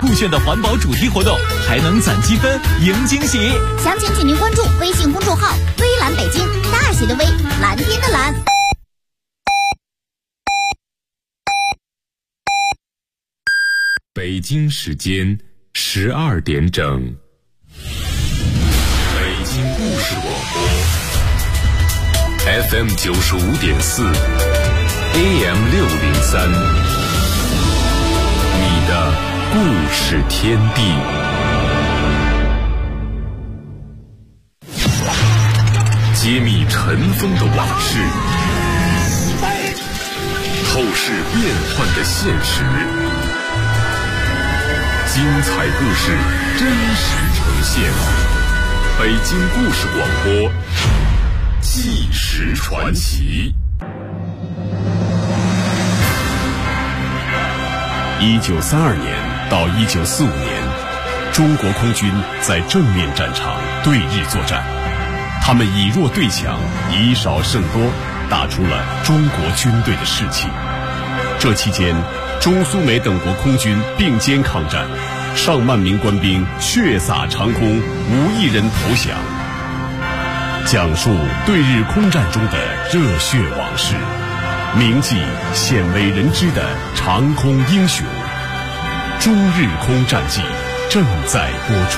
酷炫的环保主题活动，还能攒积分赢惊喜。 详情请您关注微信公众号“微蓝北京”，大写的微，蓝天的蓝。 北京时间12点整。北京故事广播 FM 95.4 AM 603，你的故事天地。揭秘尘封的往事，透视变幻的现实，精彩故事真实呈现。北京故事广播，纪实传奇。1932年到1945年，中国空军在正面战场对日作战，他们以弱对强，以少胜多，打出了中国军队的士气。这期间，中苏美等国空军并肩抗战，上万名官兵血洒长空，无一人投降。讲述对日空战中的热血往事，铭记鲜为人知的长空英雄。中日空战记正在播出。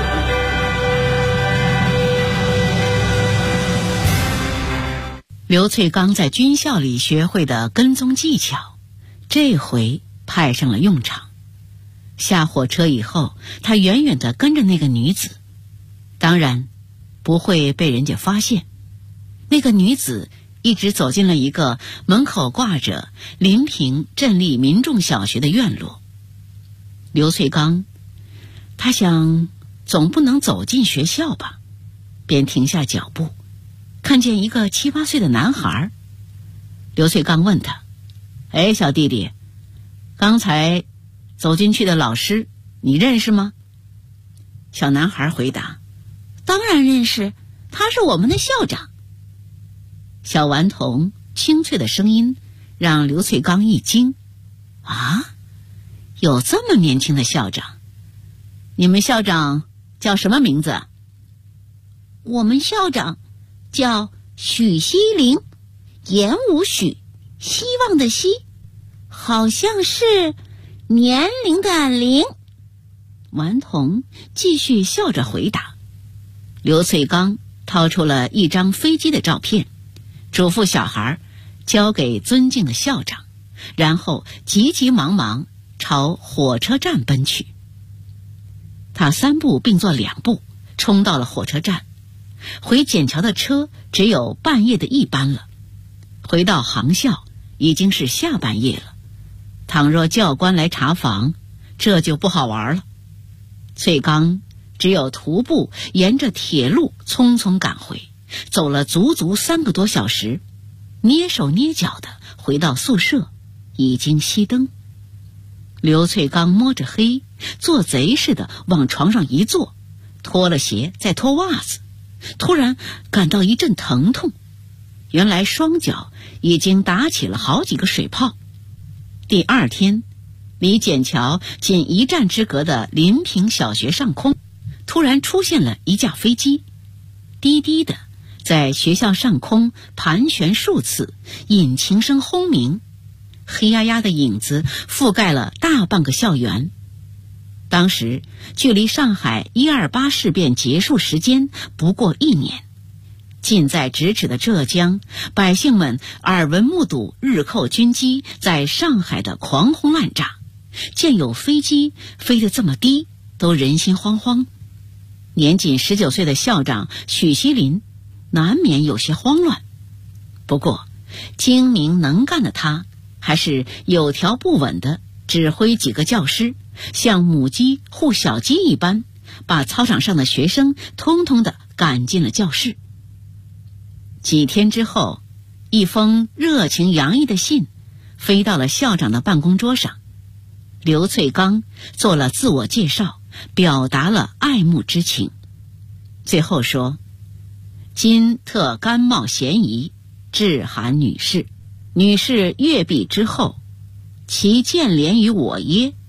刘翠刚在军校里学会的跟踪技巧，这回派上了用场。下火车以后，他远远地跟着那个女子，当然不会被人家发现。那个女子一直走进了一个门口挂着临平镇立民众小学的院落。刘翠刚他想总不能走进学校吧，便停下脚步，看见一个7、8岁的男孩。刘翠刚问他：哎，小弟弟，刚才走进去的老师你认识吗？小男孩回答：当然认识，他是我们的校长。小顽童清脆的声音让刘翠刚一惊。啊，有这么年轻的校长？你们校长叫什么名字？ 我们校长叫许锡麟，言无许，希望的希，好像是年龄的龄。 顽童继续笑着回答。刘翠刚掏出了一张飞机的照片，嘱咐小孩交给尊敬的校长，然后急急忙忙朝火车站奔去。他3步并作2步冲到了火车站，回笕桥的车只有半夜的一班了，回到航校已经是下半夜了。倘若教官来查房，这就不好玩了。翠刚只有徒步沿着铁路匆匆赶回，走了足足3个多小时，蹑手蹑脚的回到宿舍，已经熄灯。刘翠刚摸着黑，做贼似的往床上一坐，脱了鞋再脱袜子，突然感到一阵疼痛，原来双脚已经打起了好几个水泡。第2天，离笕桥仅1站之隔的临平小学上空，突然出现了一架飞机，低低的在学校上空盘旋数次，引擎声轰鸣，黑压压的影子覆盖了大半个校园。当时距离上海128事变结束时间不过1年，近在咫尺的浙江，百姓们耳闻目睹日寇军机在上海的狂轰滥炸，见有飞机飞得这么低，都人心惶惶。年仅19岁的校长许锡麟难免有些慌乱，不过精明能干的他还是有条不紊地指挥几个教师，像母鸡护小鸡一般，把操场上的学生通通地赶进了教室。几天之后，一封热情洋溢的信飞到了校长的办公桌上。刘翠刚做了自我介绍，表达了爱慕之情，最后说：今特甘冒嫌疑，致函女士，女士阅毕之后，其见怜于我耶？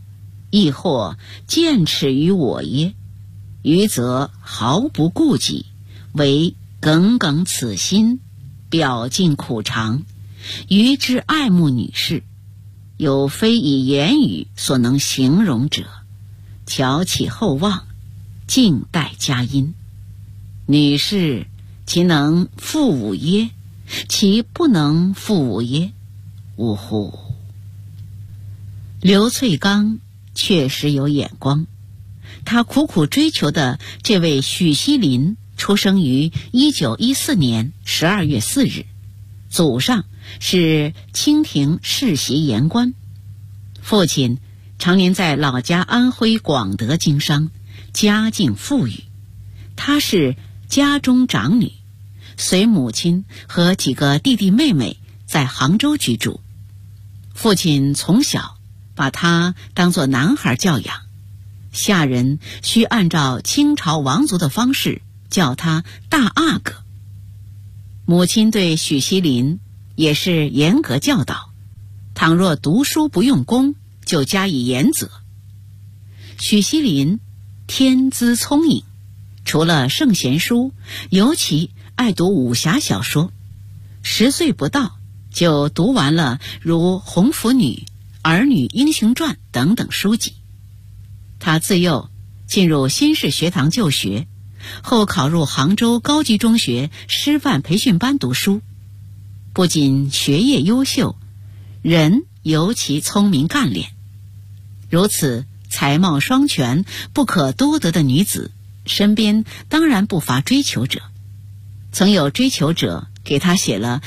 亦或见耻于我耶？余则毫不顾忌，唯耿耿此心，表尽苦肠。余之爱慕女士，有非以言语所能形容者，巧起厚望，静待佳音。女士其能复吾耶？其不能复吾耶？呜呼！刘粹刚确实有眼光，他苦苦追求的这位许锡林出生于1914年12月4日，祖上是清廷世袭言官，父亲常年在老家安徽广德经商，家境富裕。她是家中长女，随母亲和几个弟弟妹妹在杭州居住。父亲从小把她当作男孩教养，下人需按照清朝王族的方式叫他大阿哥。母亲对许锡林也是严格教导，倘若读书不用功，就加以严责。许锡林天资聪颖，除了圣贤书，尤其爱读武侠小说。10岁不到就读完了如《红拂女》《儿女英雄传》等等书籍。他自幼进入新式学堂就学，后考入杭州高级中学师范培训班读书。不仅学业优秀，人尤其聪明干练。如此才貌双全、不可多得的女子，身边当然不乏追求者。曾有追求者给她写了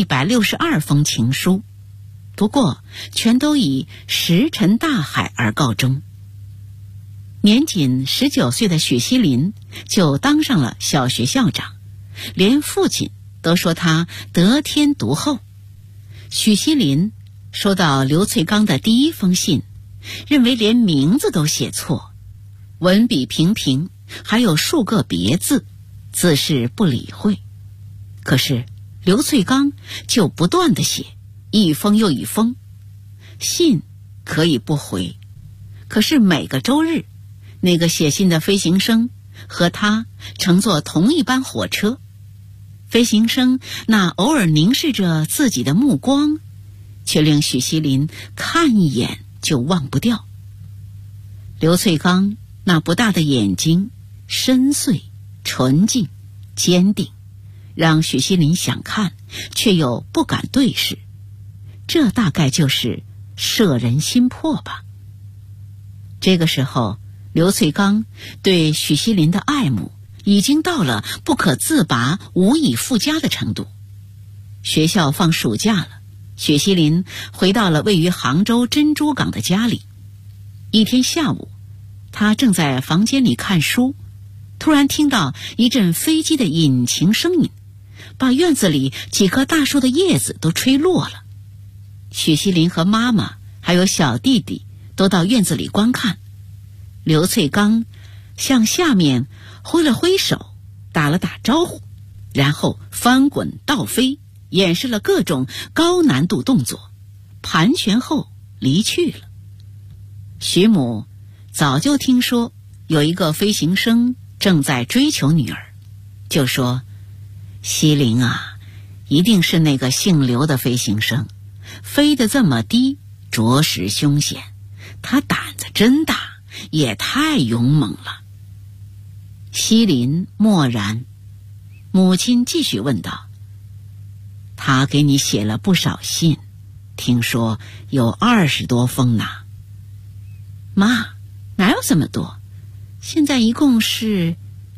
162封情书，不过全都以石沉大海而告终。年仅19岁的许锡林就当上了小学校长，连父亲都说他得天独厚。许锡林收到刘粹刚的第一封信，认为连名字都写错，文笔平平，还有数个别字，自是不理会。可是刘粹刚就不断地写，一封又一封。信可以不回，可是每个周日，那个写信的飞行生和他乘坐同一班火车。飞行生那偶尔凝视着自己的目光，却令许锡林看一眼就忘不掉。刘粹刚那不大的眼睛，深邃、纯净、坚定，让许锡林想看，却又不敢对视。这大概就是摄人心魄吧。这个时候，刘粹刚对许锡林的爱慕已经到了不可自拔、无以复加的程度。学校放暑假了，许锡林回到了位于杭州珍珠港的家里。一天下午，他正在房间里看书，突然听到一阵飞机的引擎声音，把院子里几棵大树的叶子都吹落了。许锡林和妈妈还有小弟弟都到院子里观看。刘粹刚向下面挥了挥手，打了打招呼，然后翻滚倒飞，演示了各种高难度动作，盘旋后离去了。徐母早就听说有一个飞行生正在追求女儿，就说：锡林啊，一定是那个姓刘的飞行生，飞得这么低，着实凶险，他胆子真大，也太勇猛了。锡林默然，母亲继续问道：他给你写了不少信，听说有20多封呢。妈，哪有这么多？现在一共是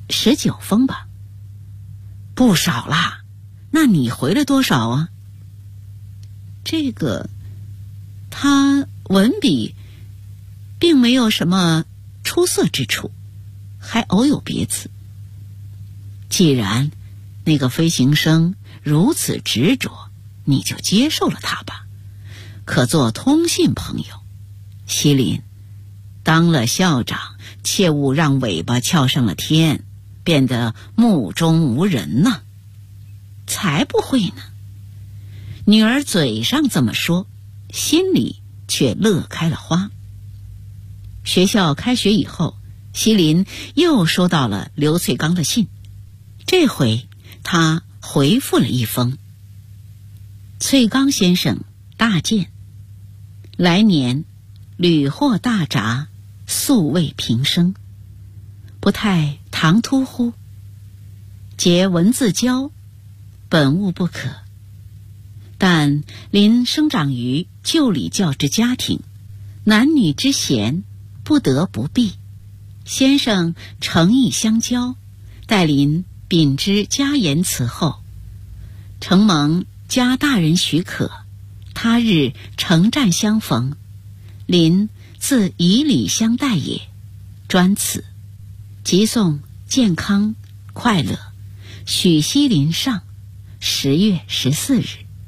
19封吧。不少啦，那你回了多少啊？这个，他文笔并没有什么出色之处，还偶有别字。既然那个飞行生如此执着，你就接受了他吧，可做通信朋友。锡林，当了校长，切勿让尾巴翘上了天，变得目中无人呢。才不会呢。女儿嘴上这么说，心里却乐开了花。 学校开学以后，西林又收到了刘翠刚的信，这回他回复了一封：翠刚先生大见，来年屡获大札，素未平生，不太唐突乎？结文字交，本务不可。但临生长于旧礼教之家庭，男女之嫌不得不避。先生诚意相交，待临秉之家言辞后，承蒙家大人许可，他日诚战相逢，临自以礼相待也。专此，即送健康快乐，许西林上，10月14日。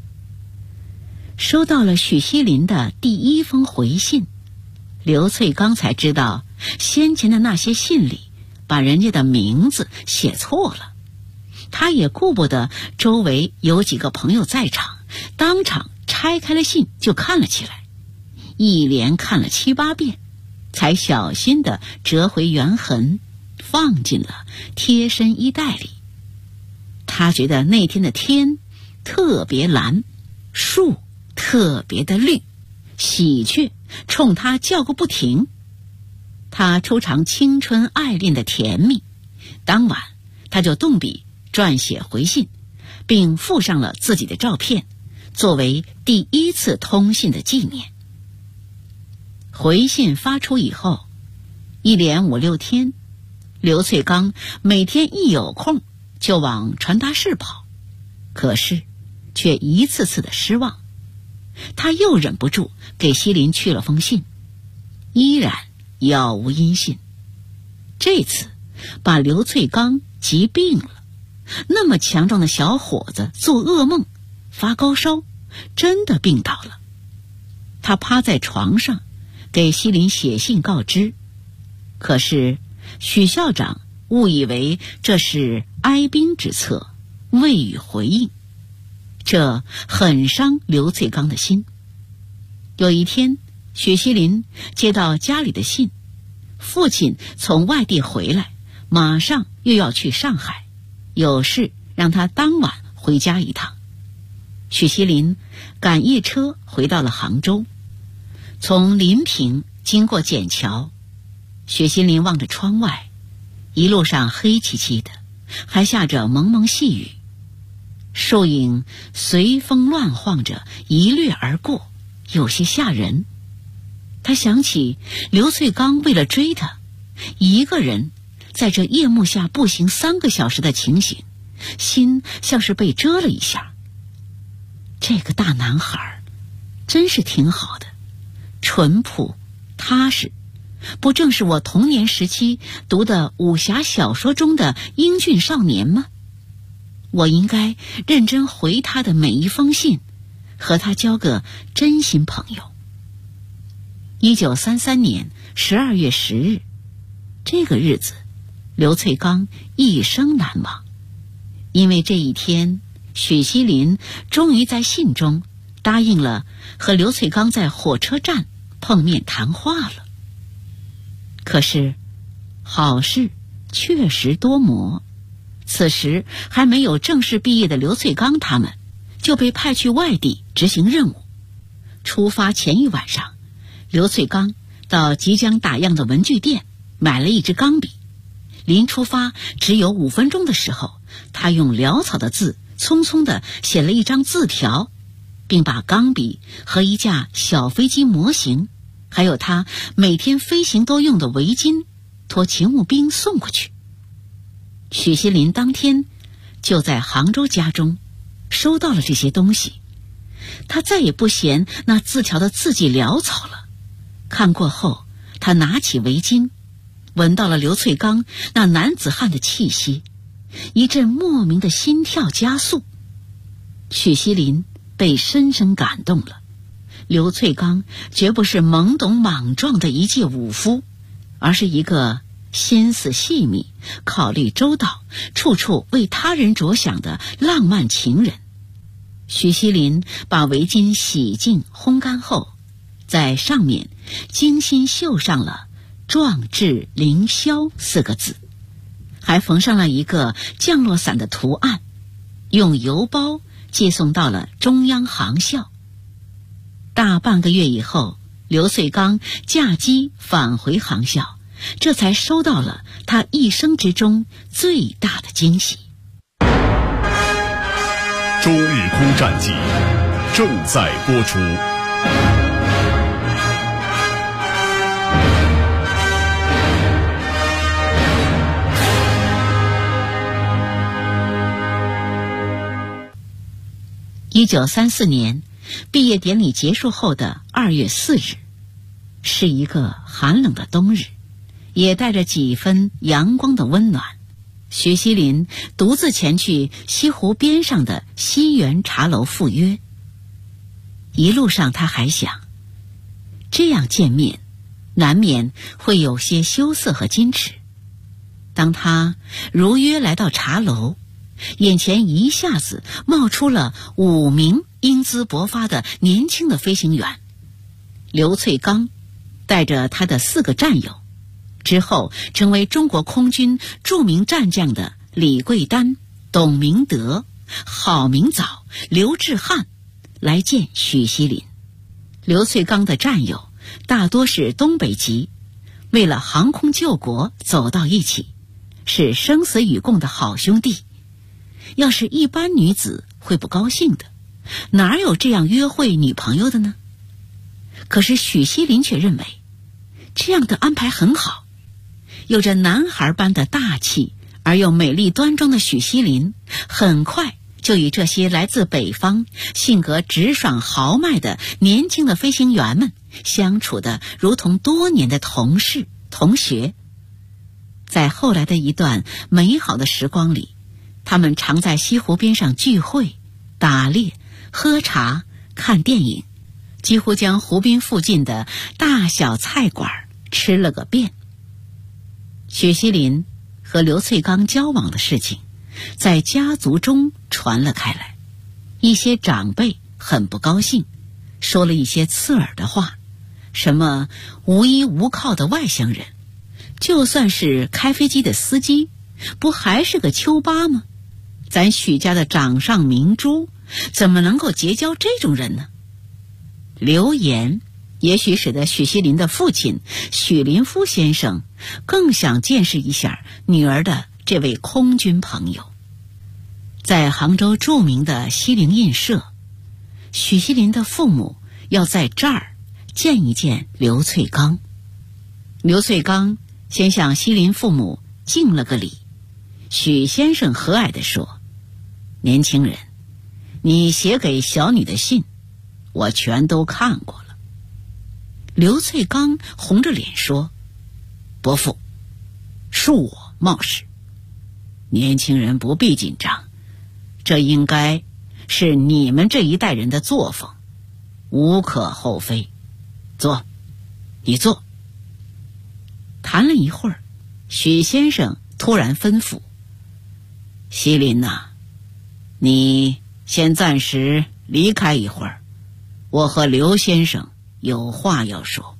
收到了许西林的第一封回信，刘翠刚才知道先前的那些信里把人家的名字写错了。他也顾不得周围有几个朋友在场，当场拆开了信就看了起来，一连看了7、8遍，才小心地折回原痕，放进了贴身衣袋里。他觉得那天的天特别蓝，树特别的绿，喜鹊冲他叫个不停。他初尝青春爱恋的甜蜜，当晚他就动笔撰写回信，并附上了自己的照片，作为第一次通信的纪念。回信发出以后，一连5、6天，刘翠刚每天一有空就往传达室跑，可是却一次次的失望。他又忍不住给西林去了封信，依然杳无音信。这次把刘翠刚急病了，那么强壮的小伙子做噩梦，发高烧，真的病倒了。他趴在床上给西林写信告知，可是许校长误以为这是哀兵之策，未予回应，这很伤刘翠刚的心。有一天，许西林接到家里的信，父亲从外地回来，马上又要去上海，有事让他当晚回家一趟。许西林赶夜车回到了杭州，从临平经过笕桥，许西林望着窗外，一路上黑漆漆的，还下着蒙蒙细雨，树影随风乱晃着一掠而过，有些吓人。他想起刘翠刚为了追他，一个人在这夜幕下步行3个小时的情形，心像是被蛰了一下。这个大男孩真是挺好的，淳朴踏实，不正是我童年时期读的武侠小说中的英俊少年吗？我应该认真回他的每一封信，和他交个真心朋友。1933年12月10日，这个日子刘翠刚一生难忘，因为这一天许西林终于在信中答应了和刘翠刚在火车站碰面谈话了。可是好事确实多磨，此时还没有正式毕业的刘翠刚他们就被派去外地执行任务。出发前一晚上，刘翠刚到即将打烊的文具店买了一支钢笔，临出发只有5分钟的时候，他用潦草的字匆匆地写了一张字条，并把钢笔和一架小飞机模型，还有他每天飞行都用的围巾托勤务兵送过去。许西林当天就在杭州家中收到了这些东西，他再也不嫌那字条的字迹潦草了。看过后，他拿起围巾，闻到了刘翠刚那男子汉的气息，一阵莫名的心跳加速。许西林被深深感动了。刘翠刚绝不是懵懂莽撞的一介武夫，而是一个心思细密、考虑周到、处处为他人着想的浪漫情人。许西林把围巾洗净烘干后，在上面精心绣上了壮志凌霄4个字，还缝上了一个降落伞的图案，用邮包寄送到了中央航校。大半个月以后，刘粹刚驾机返回航校，这才收到了他一生之中最大的惊喜。 中日空战记正在播出。 1934年毕业典礼结束后的2月4日，是一个寒冷的冬日，也带着几分阳光的温暖。许锡林独自前去西湖边上的西园茶楼赴约。一路上他还想，这样见面难免会有些羞涩和矜持。当他如约来到茶楼，眼前一下子冒出了5名英姿勃发的年轻的飞行员。刘粹刚带着他的4个战友，之后成为中国空军著名战将的李桂丹、董明德、郝明藻、刘志汉来见许锡林。刘粹刚的战友大多是东北籍，为了航空救国走到一起，是生死与共的好兄弟。要是一般女子会不高兴的，哪有这样约会女朋友的呢？可是许锡林却认为这样的安排很好。有着男孩般的大气而又美丽端庄的许锡林，很快就与这些来自北方、性格直爽豪迈的年轻的飞行员们相处得如同多年的同事、同学。在后来的一段美好的时光里，他们常在西湖边上聚会、打猎、喝茶、看电影，几乎将湖滨附近的大小菜馆吃了个遍。许锡林和刘粹刚交往的事情在家族中传了开来，一些长辈很不高兴，说了一些刺耳的话，什么无依无靠的外乡人，就算是开飞机的司机，不还是个丘巴吗？咱许家的掌上明珠怎么能够结交这种人呢？流言也许使得许锡林的父亲许林夫先生更想见识一下女儿的这位空军朋友。在杭州著名的西泠印社，许锡林的父母要在这儿见一见刘粹刚。刘粹刚先向锡林父母敬了个礼，许先生和蔼地说：“年轻人，你写给小女的信，我全都看过了。”刘粹刚红着脸说：“伯父，恕我冒失。年轻人不必紧张，这应该是你们这一代人的作风，无可厚非。坐，你坐。”谈了一会儿，许先生突然吩咐：“锡林呐，你先暂时离开一会儿，我和刘先生有话要说。”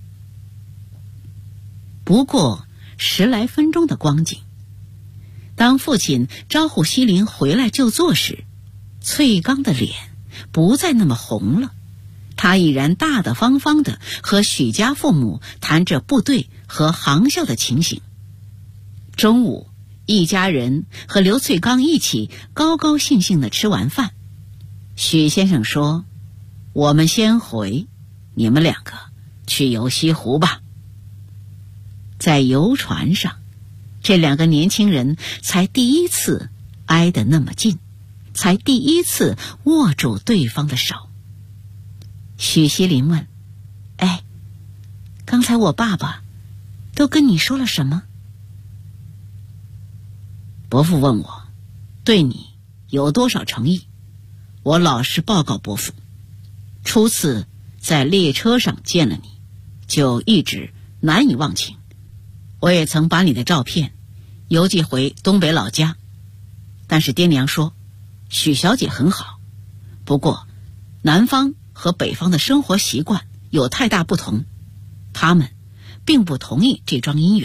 不过10来分钟的光景，当父亲招呼锡林回来就坐时，粹刚的脸不再那么红了，他已然大大方方地和许家父母谈着部队和航校的情形。中午，一家人和刘粹刚一起高高兴兴地吃完饭。许先生说：“我们先回，你们2个去游西湖吧。”在游船上，这2个年轻人才第一次挨得那么近，才第一次握住对方的手。许锡林问：“哎，刚才我爸爸都跟你说了什么？”伯父问我对你有多少诚意，我老实报告伯父，初次在列车上见了你，就一直难以忘情。我也曾把你的照片邮寄回东北老家，但是爹娘说许小姐很好，不过南方和北方的生活习惯有太大不同，他们并不同意这桩姻缘。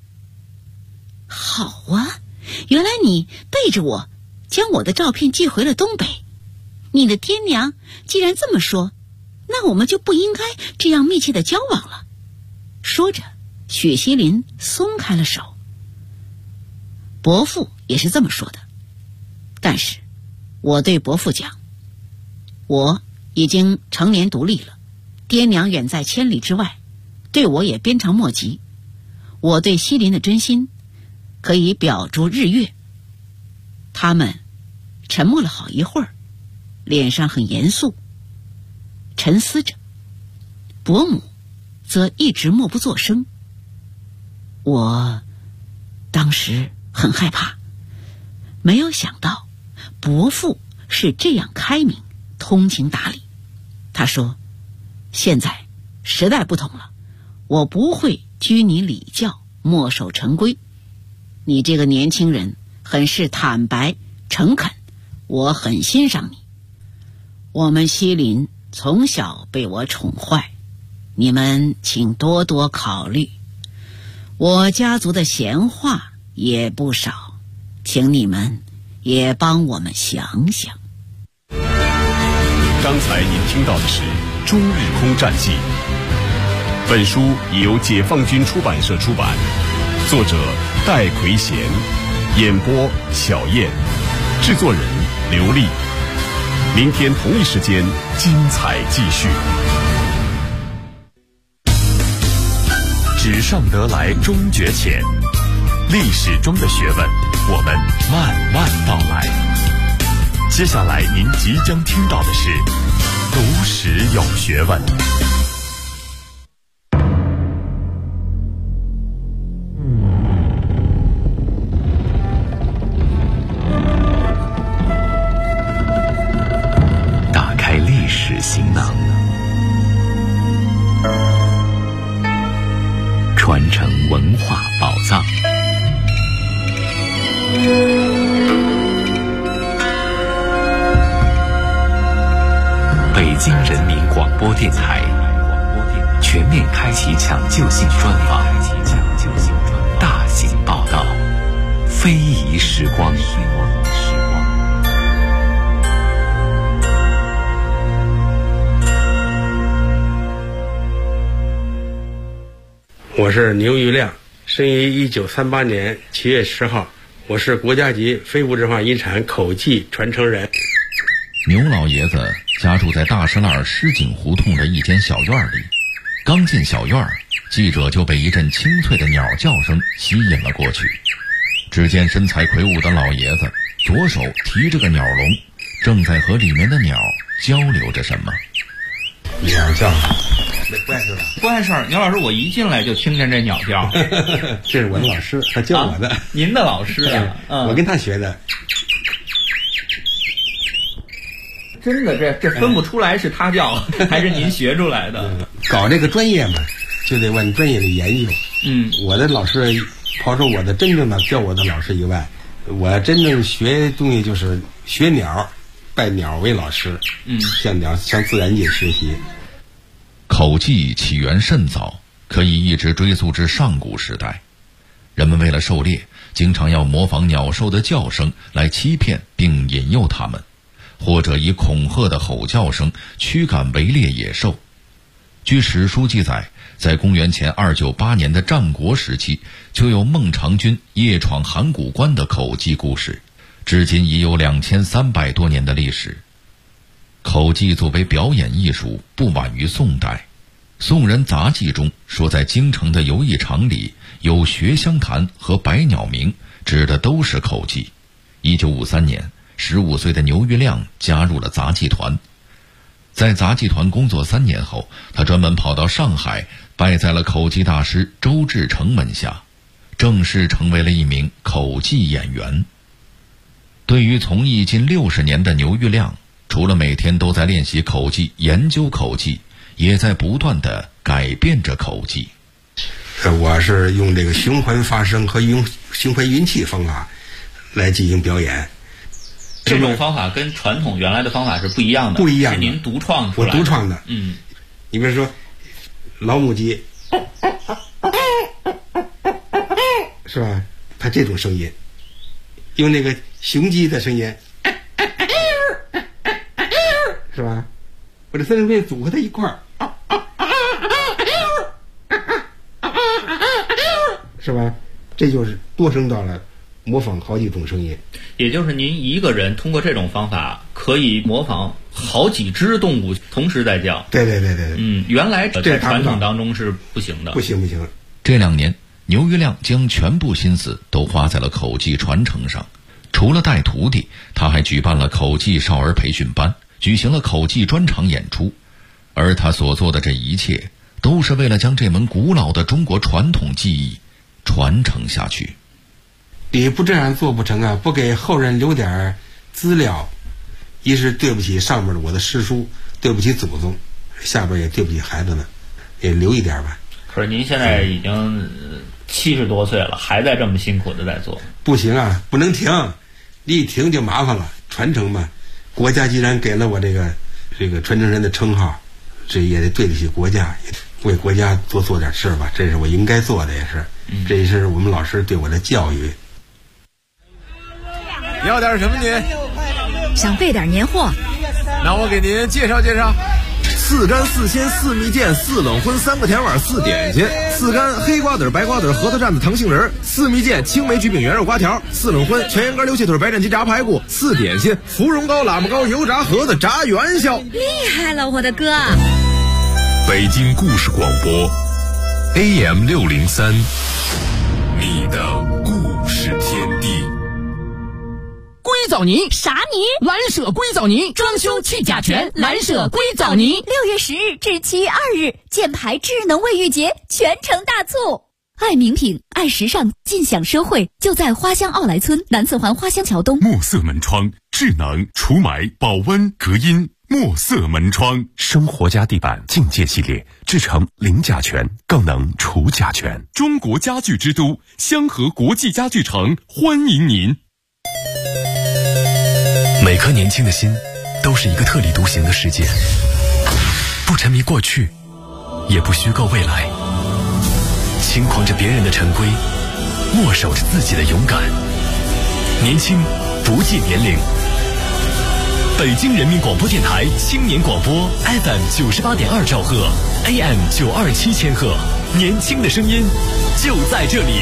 好啊，原来你背着我将我的照片寄回了东北。你的爹娘既然这么说，那我们就不应该这样密切的交往了。说着，许锡林松开了手。伯父也是这么说的，但是我对伯父讲，我已经成年独立了，爹娘远在千里之外，对我也鞭长莫及。我对锡林的真心可以表诸日月。他们沉默了好一会儿，脸上很严肃，沉思着。伯母则一直默不作声。我当时很害怕，没有想到伯父是这样开明通情达理。他说，现在时代不同了，我不会拘泥礼教，墨守成规。你这个年轻人很是坦白诚恳，我很欣赏你。我们锡林从小被我宠坏，你们请多多考虑。我家族的闲话也不少，请你们也帮我们想想。 刚才您听到的是《中日空战记》，本书已由解放军出版社出版，作者戴奎贤，演播小燕，制作人刘丽。明天同一时间精彩继续。纸上得来终觉浅，历史中的学问，我们慢慢道来。接下来您即将听到的是读史有学问。 打开历史行囊，传承文化宝藏。北京人民广播电台全面开启抢救性专访，大型报道，非遗时光。 我是牛玉亮，生于1938年7月10号，我是国家级非物质文化遗产口技传承人。 牛老爷子家住在大石栏狮井胡同的一间小院里，刚进小院，记者就被一阵清脆的鸟叫声吸引了过去。只见身材魁梧的老爷子左手提着个鸟笼，正在和里面的鸟交流着什么。 鸟叫，不碍事吧？ 不碍事儿。牛老师，我一进来就听见这鸟叫。 这是我的老师，他教我的。 您的老师啊？ 我跟他学的。 真的，这分不出来是他叫还是您学出来的。 搞这个专业嘛，就得往专业的研究。我的老师，抛出我的真正的教我的老师以外，我真正学东西就是学鸟，拜鸟为老师。向鸟向自然界学习。 口技起源甚早，可以一直追溯至上古时代。人们为了狩猎，经常要模仿鸟兽的叫声来欺骗并引诱它们，或者以恐吓的吼叫声驱赶围猎野兽。据史书记载，在公元前298年的战国时期，就有孟尝君夜闯函谷关的口技故事，至今已有2300多年的历史。口技作为表演艺术，不晚于宋代。宋人杂记中说，在京城的游艺场里有学香坛和百鸟鸣，指的都是口技。1953年，15岁的牛玉亮加入了杂技团。在杂技团工作3年后，他专门跑到上海，拜在了口技大师周志成门下，正式成为了一名口技演员。对于从艺近60年的牛玉亮，除了每天都在练习口技、研究口技，也在不断地改变着口技。 我是用这个循环发声和循环运气方法来进行表演。 这种方法跟传统原来的方法是不一样的。 不一样的， 是您独创出来的。 我独创的。你比如说老母鸡， 是吧？它这种声音，用那个雄鸡的声音，是吧？我这三声变组合在一块儿，是吧？这就是多声道了，模仿好几种声音。 也就是您一个人通过这种方法可以模仿好几只动物同时在叫。 对。 原来在传统当中是不行的。 不行。 这2年，牛于亮将全部心思都花在了口技传承上。除了带徒弟，他还举办了口技少儿培训班，举行了口技专场演出。而他所做的这一切，都是为了将这门古老的中国传统技艺传承下去。 你不这样做不成啊！不给后人留点资料，一是对不起上面的我的师叔，对不起祖宗，下边也对不起孩子们，也留一点吧。 可是您现在已经70多岁了，还在这么辛苦的在做。 不行啊，不能停，你一停就麻烦了。传承嘛，国家既然给了我这个传承人的称号，这也得对得起国家，也为国家做点事吧，这是我应该做的，也是，这也是我们老师对我的教育。 要点什么您？ 想备点年货。 那我给您介绍介绍：4干4鲜4蜜饯4冷荤3个甜碗4点心，4干黑瓜子白瓜子核桃蘸子糖杏仁，4蜜饯青梅焗饼圆肉瓜条，4冷荤全羊肝溜切腿白斩鸡炸排骨，4点心芙蓉糕喇嘛糕油炸盒子炸元宵。 厉害了，我的哥！ 北京故事广播 AM603，你的故事天地。 硅藻泥啥泥？ 蓝舍硅藻泥，装修去甲醛，蓝舍硅藻泥。 6月10日至7月2日，箭牌智能卫浴节全城大促，爱名品爱时尚尽享奢惠，就在花乡奥莱村南四环花乡桥东。 墨色门窗，智能除霾保温隔音。墨色门窗，生活家地板境界系列，制成零甲醛，更能除甲醛。中国家具之都香河国际家具城欢迎您。每颗年轻的心都是一个特立独行的世界，不沉迷过去，也不虚构未来，轻狂着别人的陈规，默守着自己的勇敢。年轻不计年龄。北京人民广播电台青年广播 FM 98.2兆赫 AM 927千赫，年轻的声音就在这里。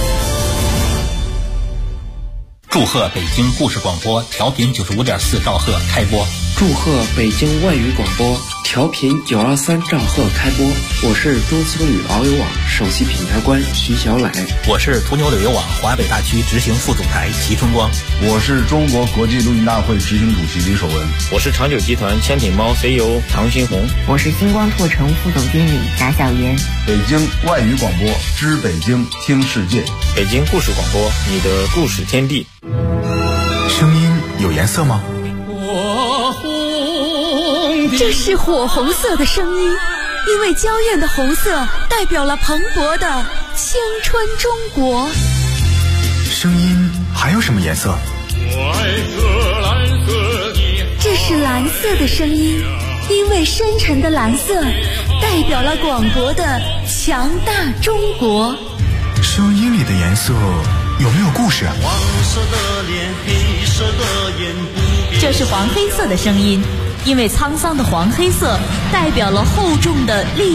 祝贺北京故事广播调频95.4兆赫开播。 祝贺北京外语广播调频923兆赫开播。我是中青旅遨游网首席品牌官徐小磊。 我是途牛旅游网华北大区执行副总裁齐春光。 我是中国国际录音大会执行主席李守文。 我是长久集团千品猫 CEO 唐新红。 我是星光拓城副总经理贾小妍。 北京外语广播，知北京，听世界。 北京故事广播，你的故事天地。 声音有颜色吗？ 这是火红色的声音，因为娇艳的红色代表了蓬勃的青春中国。 声音还有什么颜色？ 这是蓝色的声音，因为深沉的蓝色代表了广博的强大中国。 声音里的颜色有没有故事啊？ 这是黄黑色的声音，因为沧桑的黄黑色代表了厚重的历